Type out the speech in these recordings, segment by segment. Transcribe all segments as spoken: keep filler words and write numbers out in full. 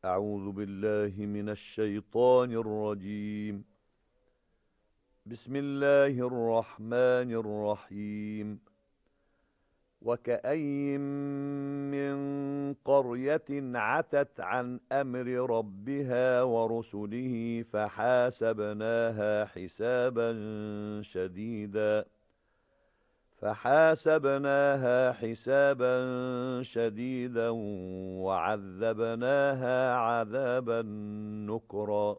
أعوذ بالله من الشيطان الرجيم. بسم الله الرحمن الرحيم. وكأين من قرية عتت عن أمر ربها ورسله فحاسبناها حسابا شديدا فحاسبناها حسابا شديدا وعذبناها عذابا نكرا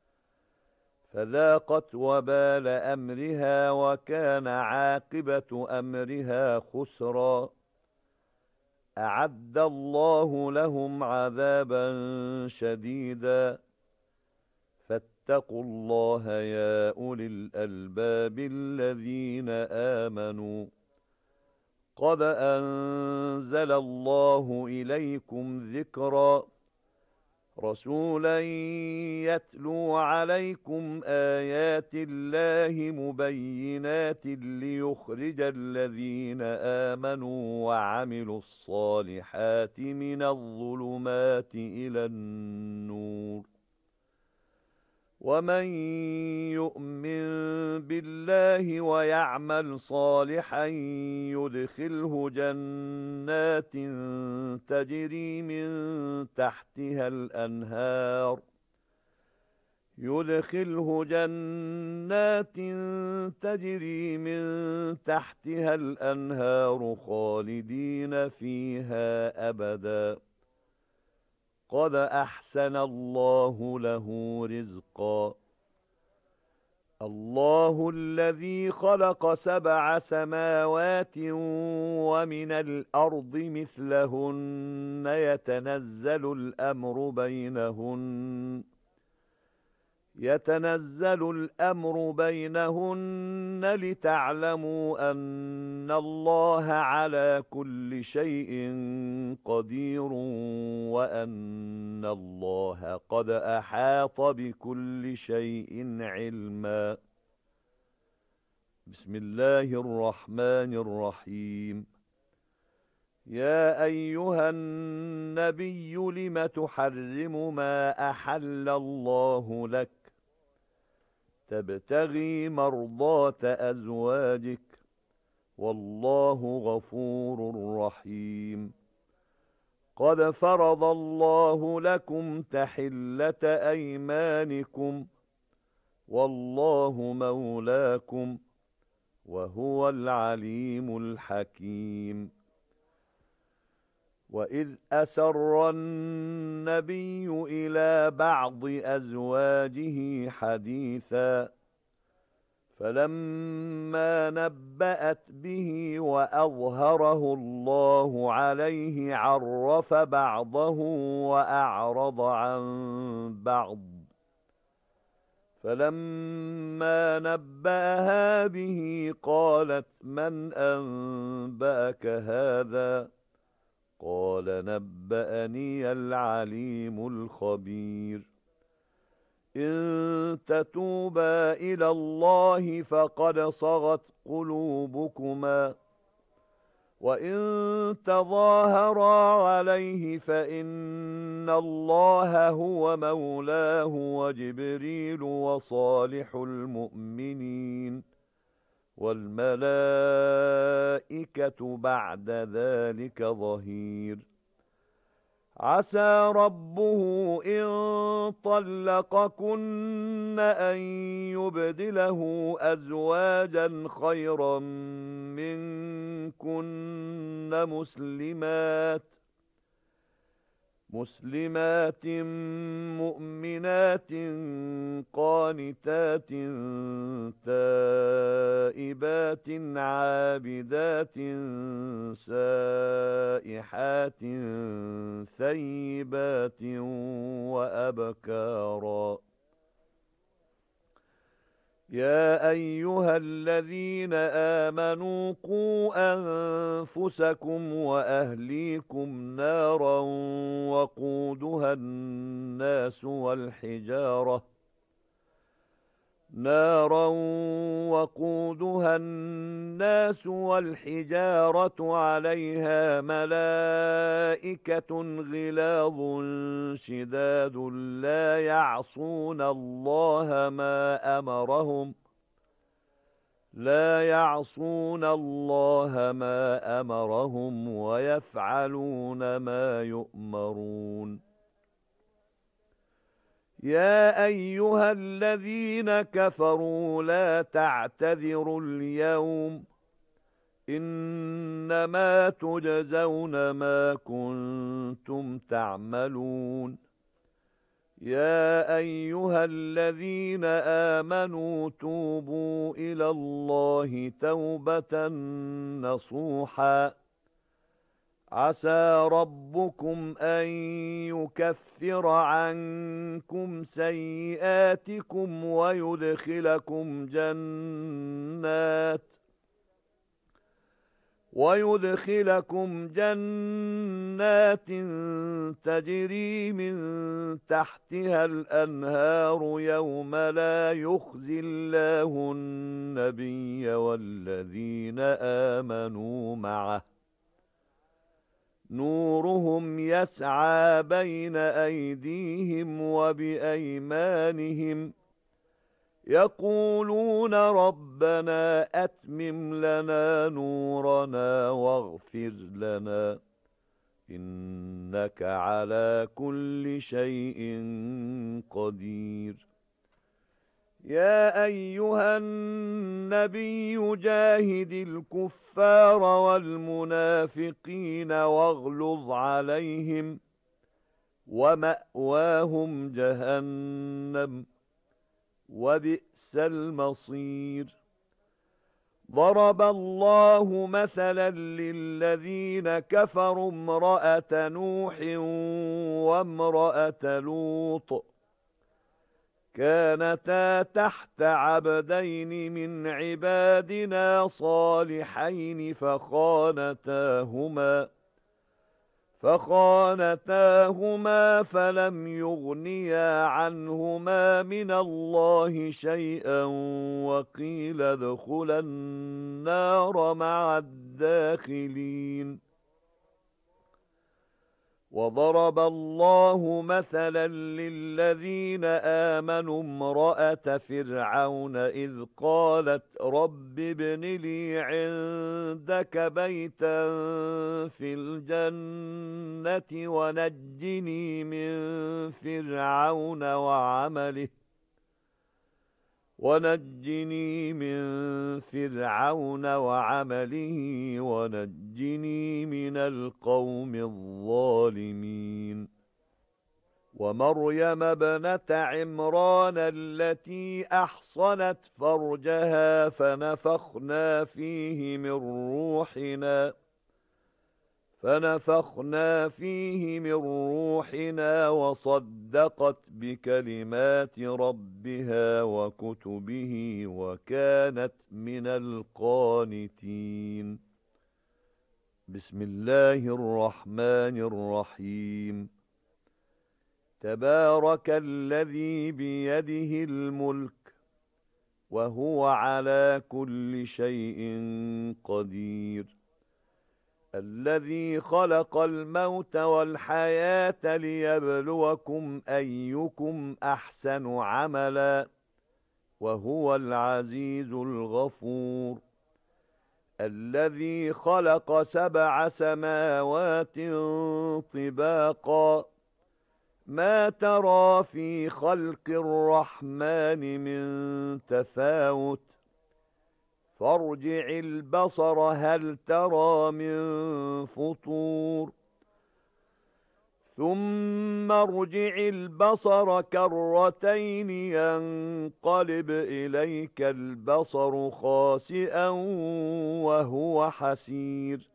فذاقت وبال أمرها وكان عاقبة أمرها خسرا أعد الله لهم عذابا شديدا فاتقوا الله يا أولي الألباب الذين آمنوا قد أنزل الله إليكم ذكرا رسولا يتلو عليكم آيات الله مبينات ليخرج الذين آمنوا وعملوا الصالحات من الظلمات إلى النور ومن يؤمن بالله ويعمل صالحا يدخله جنات تجري من تحتها الأنهار يدخله جنات تجري من تحتها الأنهار خالدين فيها أبدا قد أحسن الله له رزقا الله الذي خلق سبع سماوات ومن الأرض مثلهن يتنزل الأمر بينهن يتنزل الأمر بينهن لتعلموا أن الله على كل شيء قدير وأن الله قد أحاط بكل شيء علما بسم الله الرحمن الرحيم يا أيها النبي لم تحرم ما أحل الله لك تبتغي مرضات أزواجك والله غفور رحيم قد فرض الله لكم تحلة أيمانكم والله مولاكم وهو العليم الحكيم وإذ أسر النبي إلى بعض أزواجه حديثا فلما نبأت به وأظهره الله عليه عرف بعضه وأعرض عن بعض فلما نبأها به قالت من أنبأك هذا قال نبأني العليم الخبير إن تتوبا إلى الله فقد صغت قلوبكما وإن تظاهرا عليه فإن الله هو مولاه وجبريل وصالح المؤمنين والملائكة بعد ذلك ظهير عسى ربه إن طلقكن أن يبدله أزواجا خيرا منكن مسلمات مسلمات مؤمنات قانتات تائبات عابدات سائحات ثيبات وأبكارا يا أيها الذين آمنوا قوا أنفسكم وأهليكم نارا وقودها الناس والحجارة نارا وقودها الناس والحجارة عليها ملائكة غلاظ شداد لا يعصون الله ما أمرهم لا يعصون الله ما أمرهم ويفعلون ما يؤمرون. يا أيها الذين كفروا لا تعتذروا اليوم إنما تجزون ما كنتم تعملون. يا أيها الذين آمنوا توبوا إلى الله توبة نصوحا عسى ربكم أن يكفر عنكم سيئاتكم ويدخلكم جنات ويدخلكم جنات تجري من تحتها الأنهار يوم لا يخزي الله النبي والذين آمنوا معه نورهم يسعى بين أيديهم وبأيمانهم يقولون ربنا أتمم لنا نورنا واغفر لنا إنك على كل شيء قدير. يا أيها النبي جاهد الكفار والمنافقين واغلظ عليهم ومأواهم جهنم وبئس المصير. ضرب الله مثلا للذين كفروا امرأة نوح وامرأة لوط كانتا تحت عبدين من عبادنا صالحين فخانتاهما فخانتاهما فلم يغنيا عنهما من الله شيئا وقيل ادخلا النار مع الداخلين. وضرب الله مثلا للذين آمنوا امرأة فرعون إذ قالت رب ابن لي عندك بيتا في الجنة ونجني من فرعون وعمله ونجني من فرعون وعمله ونجني من القوم الظالمين. ومريم ابنة عمران التي أحصنت فرجها فنفخنا فيه من روحنا فنفخنا فيه من روحنا وصدقت بكلمات ربها وكتبه وكانت من القانتين. بسم الله الرحمن الرحيم. تبارك الذي بيده الملك وهو على كل شيء قدير. الذي خلق الموت والحياة ليبلوكم أيكم أحسن عملا وهو العزيز الغفور. الذي خلق سبع سماوات طباقا ما ترى في خلق الرحمن من تفاوت فارجع البصر هل ترى من فطور ثم ارجع البصر كرتين ينقلب إليك البصر خاسئا وهو حسير.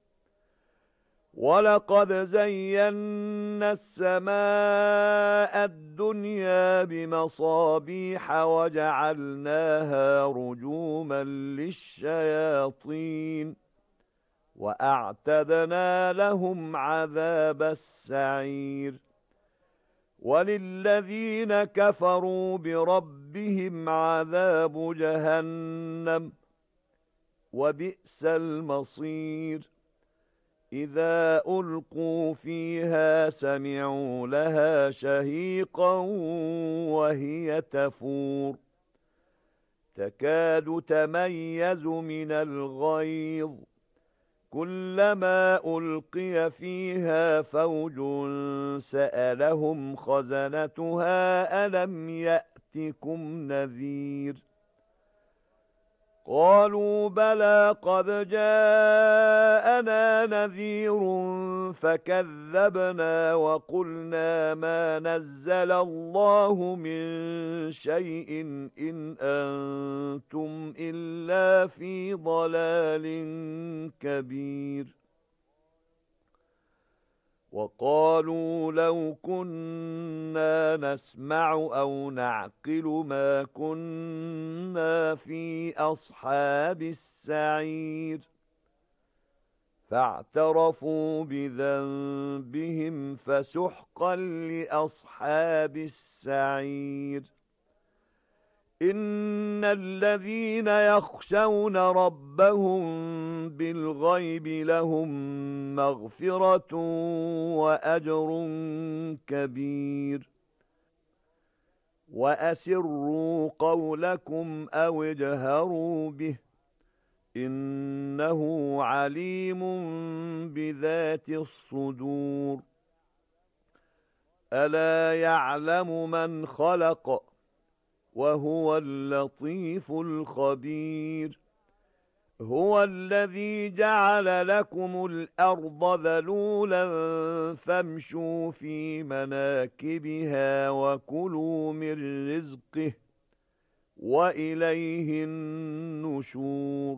ولقد زينا السماء الدنيا بمصابيح وجعلناها رجوما للشياطين وأعتدنا لهم عذاب السعير. وَلِلَّذِينَ كَفَرُوا بِرَبِّهِمْ عَذَابُ جَهَنَّمَ وَبِئْسَ الْمَصِيرُ إِذَا أُلْقُوا فِيهَا سَمِعُوا لَهَا شَهِيقًا وَهِيَ تَفُورُ تَكَادُ تَمَيَّزُ مِنَ الْغَيْظِ كُلَّمَا أُلْقِيَ فِيهَا فَوْجٌ سَأَلَهُمْ خَزَنَتُهَا أَلَمْ يَأْتِكُمْ نَذِيرٌ قَالُوا بَلَى قَدْ جَاءَنَا نَذِيرٌ فَكَذَّبْنَا وَقُلْنَا مَا نَزَّلَ اللَّهُ مِن شَيْءٍ إِنْ أَنتُمْ إِلَّا فِي ضَلَالٍ كَبِيرٍ وَقَالُوا لَوْ كُنَّا نَسْمَعُ أَوْ نَعْقِلُ مَا كُنَّا فِي أَصْحَابِ السَّعِيرِ فَاعْتَرَفُوا بِذَنبِهِمْ فَسُحْقًا لِّأَصْحَابِ السَّعِيرِ إِنَّ الَّذِينَ يَخْشَوْنَ رَبَّهُم بِالْغَيْبِ لَهُم مَّغْفِرَةٌ وَأَجْرٌ كَبِيرٌ وَأَسِرُّوا قَوْلَكُمْ أَوِ اجْهَرُوا بِهِ إِنَّهُ عَلِيمٌ بِذَاتِ الصُّدُورِ أَلَا يَعْلَمُ مَنْ خَلَقَ وَهُوَ اللَّطِيفُ الْخَبِيرُ هُوَ الَّذِي جَعَلَ لَكُمُ الْأَرْضَ ذَلُولًا فَامْشُوا فِي مَنَاكِبِهَا وَكُلُوا مِن رِّزْقِهِ وَإِلَيْهِ النُّشُورُ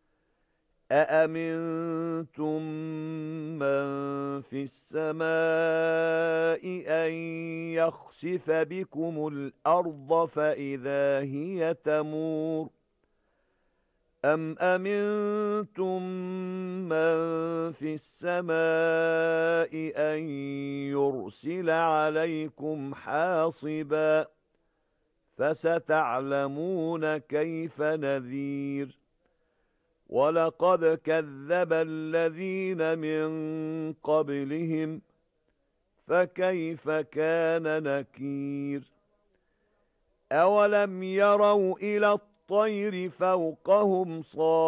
أَأَمِنتُم مَّن فِي السَّمَاءِ أَن يَخْسِفَ بِكُمُ الْأَرْضَ فَإِذَا هِيَ تَمُورُ أَمْ أَمِنتُم مَّن فِي السَّمَاءِ أَن يُرْسِلَ عَلَيْكُمْ حَاصِبًا فَسَتَعْلَمُونَ كَيْفَ نَذِيرِ وَلَقَدْ كَذَّبَ الَّذِينَ مِن قَبْلِهِمْ فَكَيْفَ كَانَ نَكِيرِ أَوَلَمْ يَرَوْا إِلَى الطَّيْرِ فَوْقَهُمْ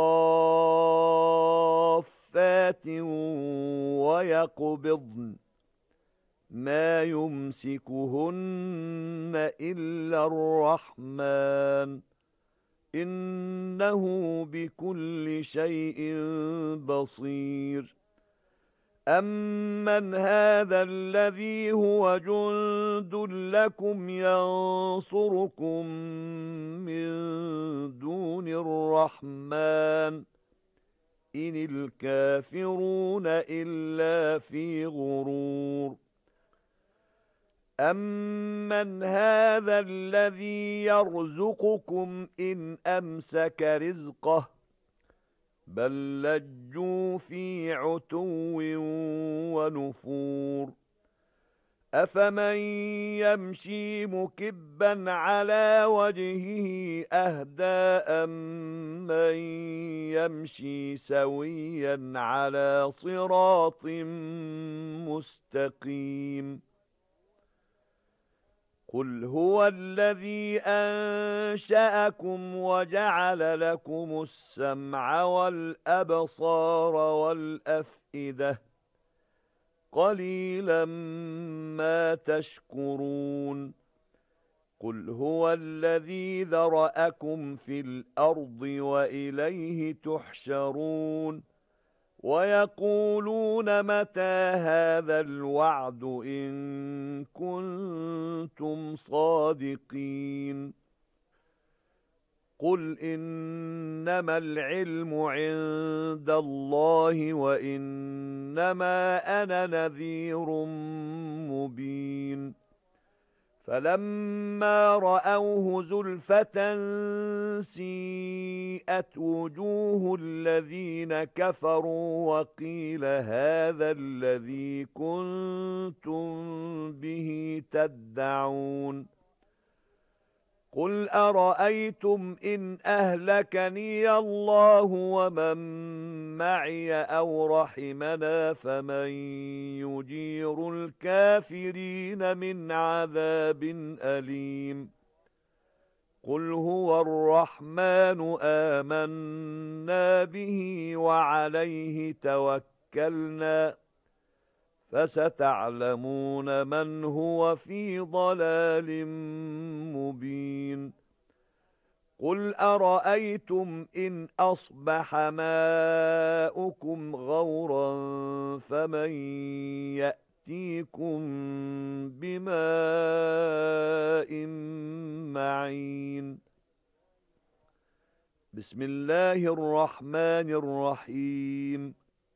صَافَّاتٍ وَيَقْبِضْنَ مَا يُمْسِكُهُنَّ إِلَّا الرَّحْمَنُ إِنَّهُ بِكُلِّ شَيْءٍ بَصِيرٌ أَمَّنْ هَذَا الَّذِي هُوَ جُندٌ لَّكُمْ يَنصُرُكُم مِّن دُونِ الرَّحْمَنِ إِنِ الْكَافِرُونَ إِلَّا فِي غُرُورٍ أَمَّنْ هَذَا الَّذِي يَرْزُقُكُمْ إِنْ أَمْسَكَ رِزْقَهُ بَل لَّجُّوا فِي عُتُوٍّ وَنُفُورٍ أَفَمَن يَمْشِي مُكِبًّا عَلَى وَجْهِهِ أَهْدَىٰ أَمَّن يَمْشِي سَوِيًّا عَلَى صِرَاطٍ مُّسْتَقِيمٍ قُلْ هُوَ الَّذِي أَنشَأَكُمْ وَجَعَلَ لَكُمُ السَّمْعَ وَالْأَبْصَارَ وَالْأَفْئِدَةَ قَلِيلًا مَا تَشْكُرُونَ قُلْ هُوَ الَّذِي ذَرَأَكُمْ فِي الْأَرْضِ وَإِلَيْهِ تُحْشَرُونَ وَيَقُولُونَ مَتَىٰ هَٰذَا الْوَعْدُ إِن كُنتُمْ صَادِقِينَ قُلْ إِنَّمَا الْعِلْمُ عِندَ اللَّهِ وَإِنَّمَا أَنَا نَذِيرٌ مُّبِينٌ فَلَمَّا رَأَوْهُ زُلْفَةً سِيئَتْ وُجُوهُ الَّذِينَ كَفَرُوا وَقِيلَ هَٰذَا الَّذِي كُنتُم بِهِ تدعون قل أرأيتم إن أهلكني الله ومن معي أو رحمنا فمن يجير الكافرين من عذاب أليم قل هو الرحمن آمنا به وعليه توكلنا فستعلمون من هو في ضلال مبين قل أرأيتم إن أصبح ماؤكم غورا فمن يأتيكم بماء معين بسم الله الرحمن الرحيم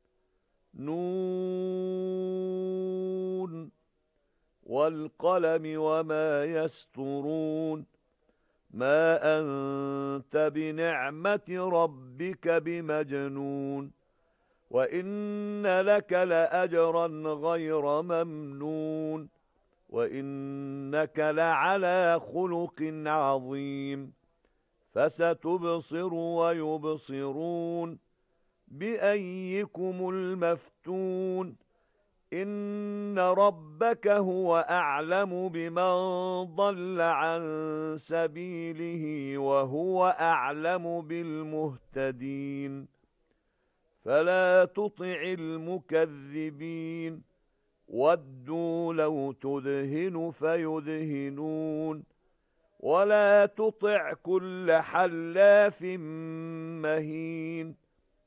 نون والقلم وما يسطرون ما أنت بنعمة ربك بمجنون وإن لك لأجرا غير ممنون وإنك لعلى خلق عظيم فستبصر ويبصرون بأيكم المفتون إن ربك هو أعلم بمن ضل عن سبيله وهو أعلم بالمهتدين فلا تطع المكذبين ودوا لو تدهن فيدهنون ولا تطع كل حلاف مهين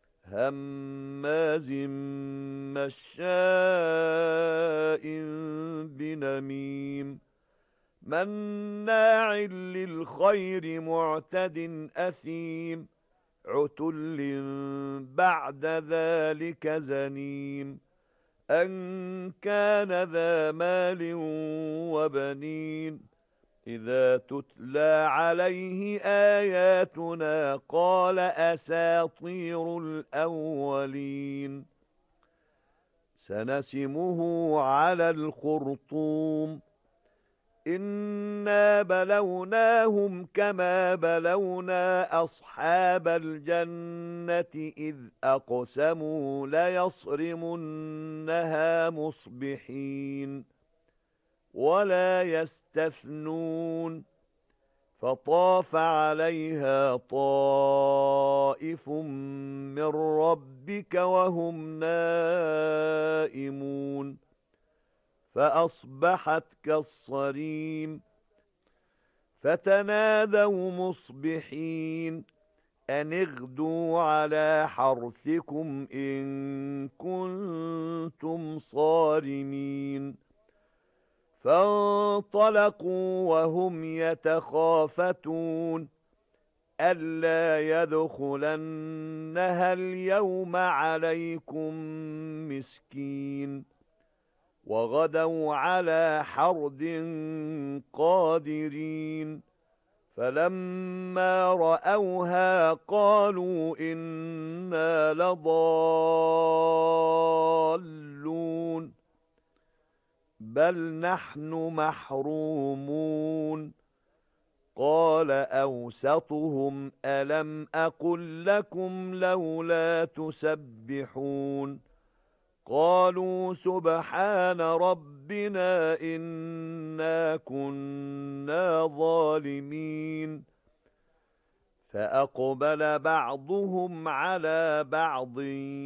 هماز مشاء بنميم مناع للخير معتد أثيم عتل بعد ذلك زنيم أن كان ذا مال وبنين إذا تتلى عليه آياتنا قال أساطير الأولين سنسمه على الخرطوم إنا بلوناهم كما بلونا أصحاب الجنة إذ أقسموا ليصرمنها مصبحين ولا يستثنون فطاف عليها طائف من ربك وهم نائمون فأصبحت كالصريم فتنادوا مصبحين أن اغدوا على حرثكم إن كنتم صارمين فانطلقوا وهم يتخافتون ألا يدخلنها اليوم عليكم مسكين وغدوا على حرد قادرين فلما رأوها قالوا إنا لضالون بل نحن محرومون قال أوسطهم ألم أقل لكم لولا تسبحون قالوا سبحان ربنا إنا كنا ظالمين فأقبل بعضهم على بعض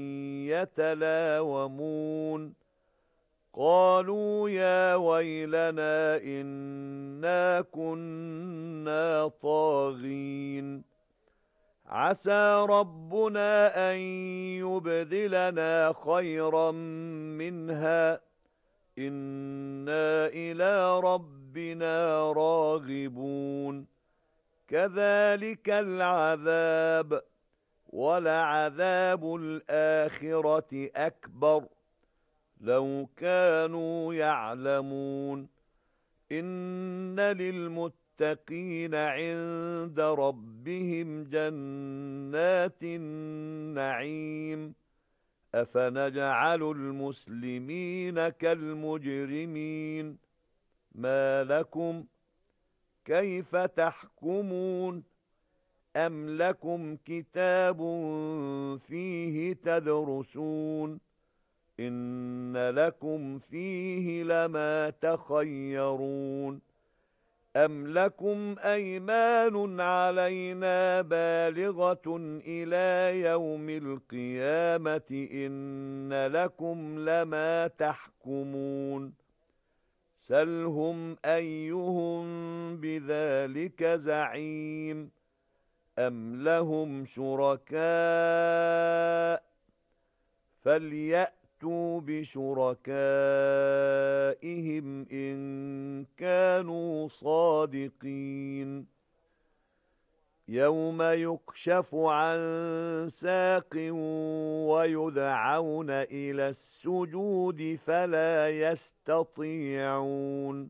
يتلاومون قالوا يا ويلنا إنا كنا طاغين عسى ربنا أن يبدلنا خيرا منها إنا إلى ربنا راغبون كذلك العذاب ولعذاب الآخرة أكبر لو كانوا يعلمون إن للمتقين عند ربهم جنات النعيم أفنجعل المسلمين كالمجرمين ما لكم كيف تحكمون أم لكم كتاب فيه تدرسون إن لكم فيه لما تخيرون أم لكم أيمان علينا بالغة إلى يوم القيامة إن لكم لما تحكمون سلهم أيهم بذلك زعيم أم لهم شركاء فليأتوا بشركائهم إن كانوا صادقين يوم يكشف عن ساق ويدعون إلى السجود فلا يستطيعون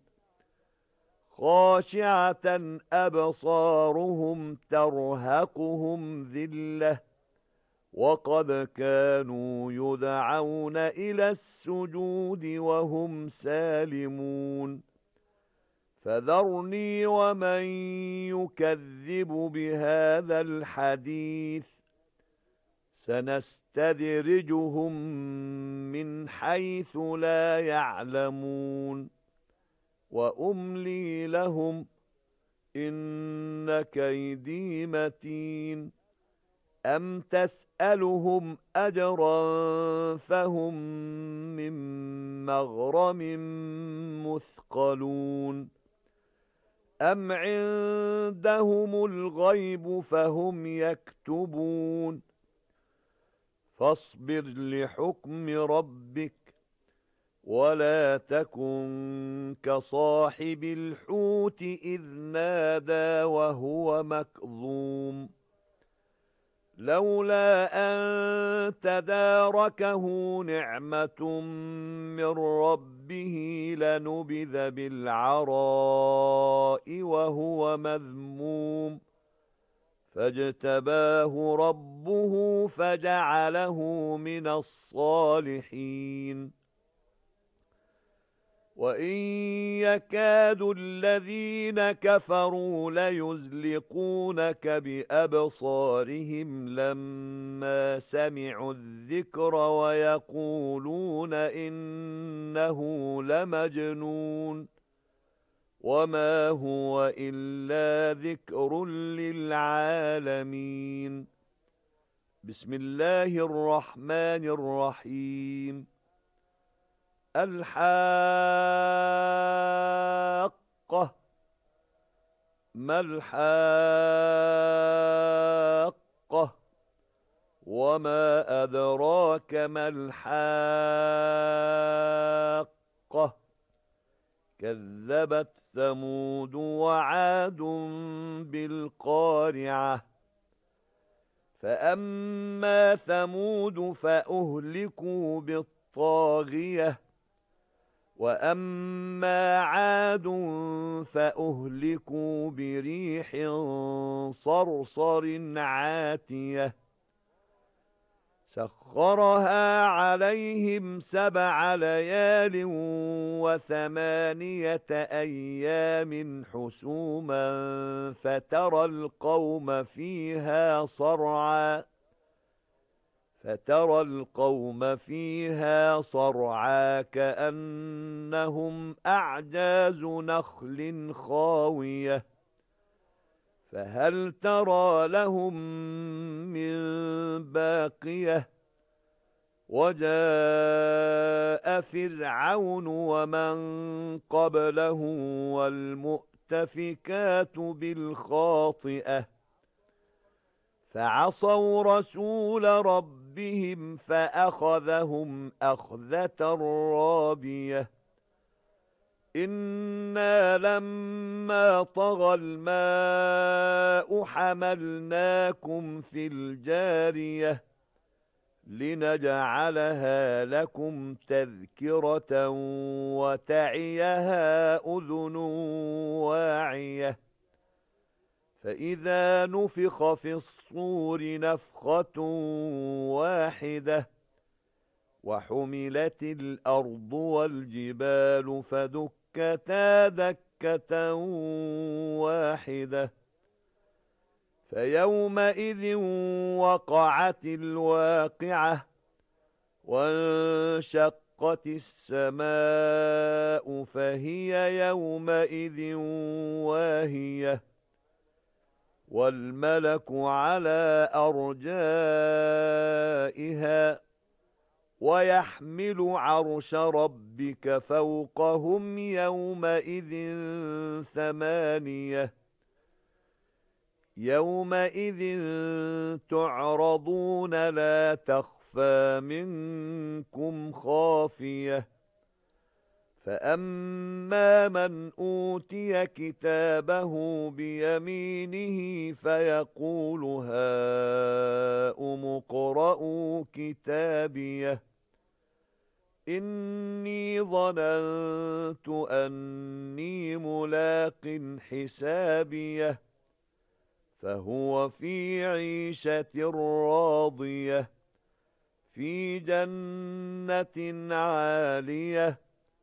خاشعة أبصارهم ترهقهم ذلة وقد كانوا يدعون إلى السجود وهم سالمون فذرني ومن يكذب بهذا الحديث سنستدرجهم من حيث لا يعلمون وأملي لهم إن كيدي متين أم تسألهم أجرا فهم من مغرم مثقلون أم عندهم الغيب فهم يكتبون فاصبر لحكم ربك ولا تكن كصاحب الحوت إذ نادى وهو مكظوم لولا أن تداركه نعمة من ربه لنبذ بالعراء وهو مذموم فاجتباه ربه فجعله من الصالحين وإن يكاد الذين كفروا ليزلقونك بأبصارهم لما سمعوا الذكر ويقولون إنه لمجنون وما هو إلا ذكر للعالمين بسم الله الرحمن الرحيم الحاقة ما الحاقة وما أدراك ما الحاقة كذبت ثمود وعاد بالقارعة فأما ثمود فأهلكوا بالطاغية وأما عاد فأهلكوا بريح صرصر عاتية سخرها عليهم سبع ليال وثمانية أيام حسوما فترى القوم فيها صرعا فترى القوم فيها صرعا كأنهم أعجاز نخل خاوية فهل ترى لهم من باقية وجاء فرعون ومن قبله والمؤتفكات بالخاطئة فعصوا رسول ربهم فأخذهم أخذة رابية إنا لما طغى الماء حملناكم في الجارية لنجعلها لكم تذكرة وتعيها أذن واعية فإذا نفخ في الصور نفخة واحدة وحملت الأرض والجبال فدكت فدكتا دكة واحدة فيومئذ وقعت الواقعة وانشقت السماء فهي يومئذ واهية والملك على أرجائها ويحمل عرش ربك فوقهم يومئذ ثمانية يومئذ تعرضون لا تخفى منكم خافية فأما من أوتي كتابه بيمينه فيقول هاؤم اقرءوا كتابيه إني ظننت أني ملاق حسابيه فهو في عيشة راضية في جنة عالية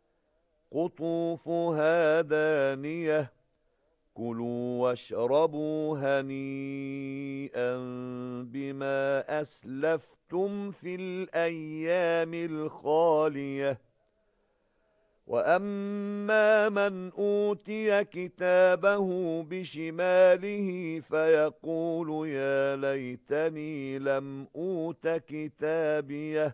قطوفها دانية كلوا واشربوا هنيئا بما أسلفتم في الأيام الخالية وأما من أوتي كتابه بشماله فيقول يا ليتني لم أوت كتابيه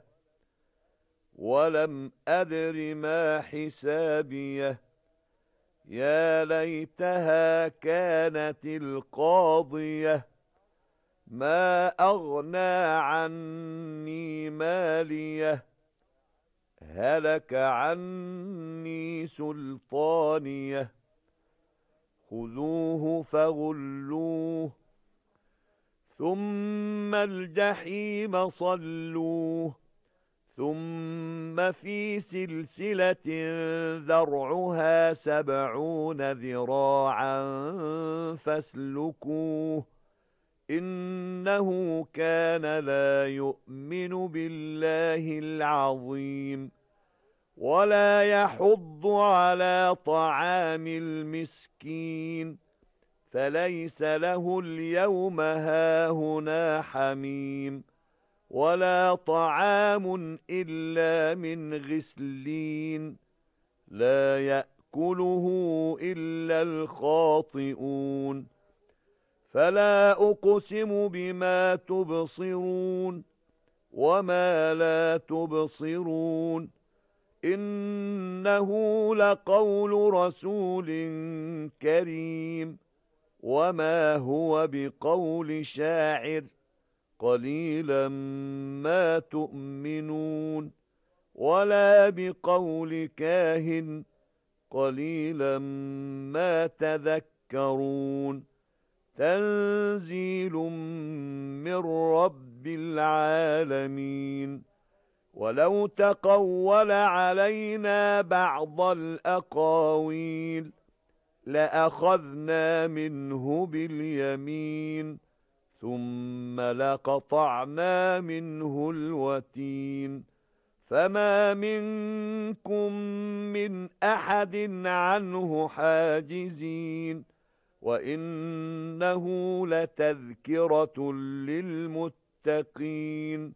ولم أدر ما حسابيه يا ليتها كانت القاضية ما أغنى عني ماليه هلك عني سلطانيه خذوه فغلوه ثم الجحيم صلوه ثم في سلسلة ذرعها سبعون ذراعا فاسلكوه إنه كان لا يؤمن بالله العظيم ولا يحض على طعام المسكين فليس له اليوم هاهنا حميم ولا طعام إلا من غسلين لا يأكله إلا الخاطئون فلا أقسم بما تبصرون وما لا تبصرون إنه لقول رسول كريم وما هو بقول شاعر قليلا ما تؤمنون ولا بقول كاهن قليلا ما تذكرون تنزيل من رب العالمين ولو تقول علينا بعض الأقاويل لأخذنا منه باليمين ثم لقطعنا منه الوتين فما منكم من أحد عنه حاجزين وإنه لتذكرة للمتقين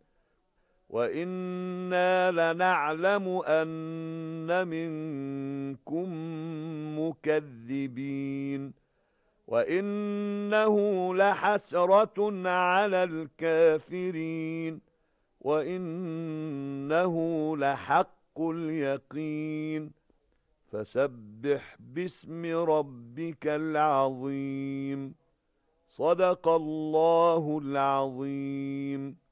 وإنا لنعلم أن منكم مكذبين وإنه لحسرة على الكافرين وإنه لحق اليقين فسبح باسم ربك العظيم صدق الله العظيم.